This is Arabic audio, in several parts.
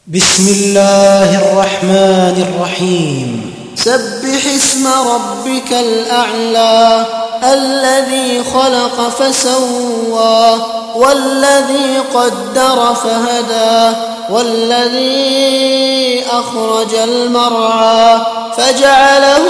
بسم الله الرحمن الرحيم. سبح اسم ربك الأعلى الذي خلق فسوى والذي قدر فهدى والذي أخرج المرعى فجعله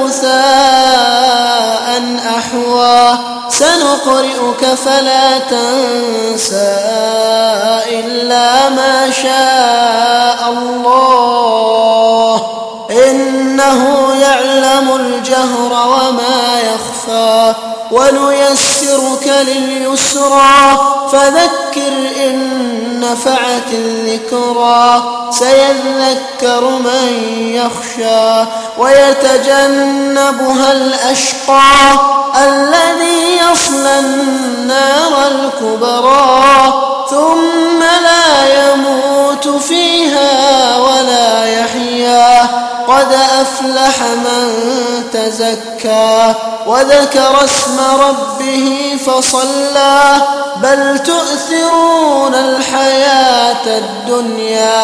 غثاء أحوى سنقرئك فلا تنسى إلا ما شاء الله إنه يعلم الجهر وما يخفى ونيسرك لليسرى فذكر إن نفعت الذكرى سيذكر من يخشى ويتجنبها الأشقى الذي يصلى النار الكبرى ثم لا يموت فيها ولا يحيا قد أفلح من تزكى وذكر اسم ربه فصلى بل تؤثرون الحياة الدنيا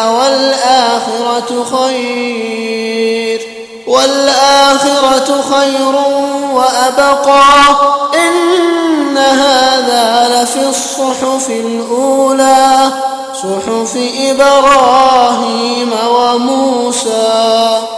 والآخرة خير وأبقى إن هذا لفي الصحف الأولى صحف إبراهيم وموسى.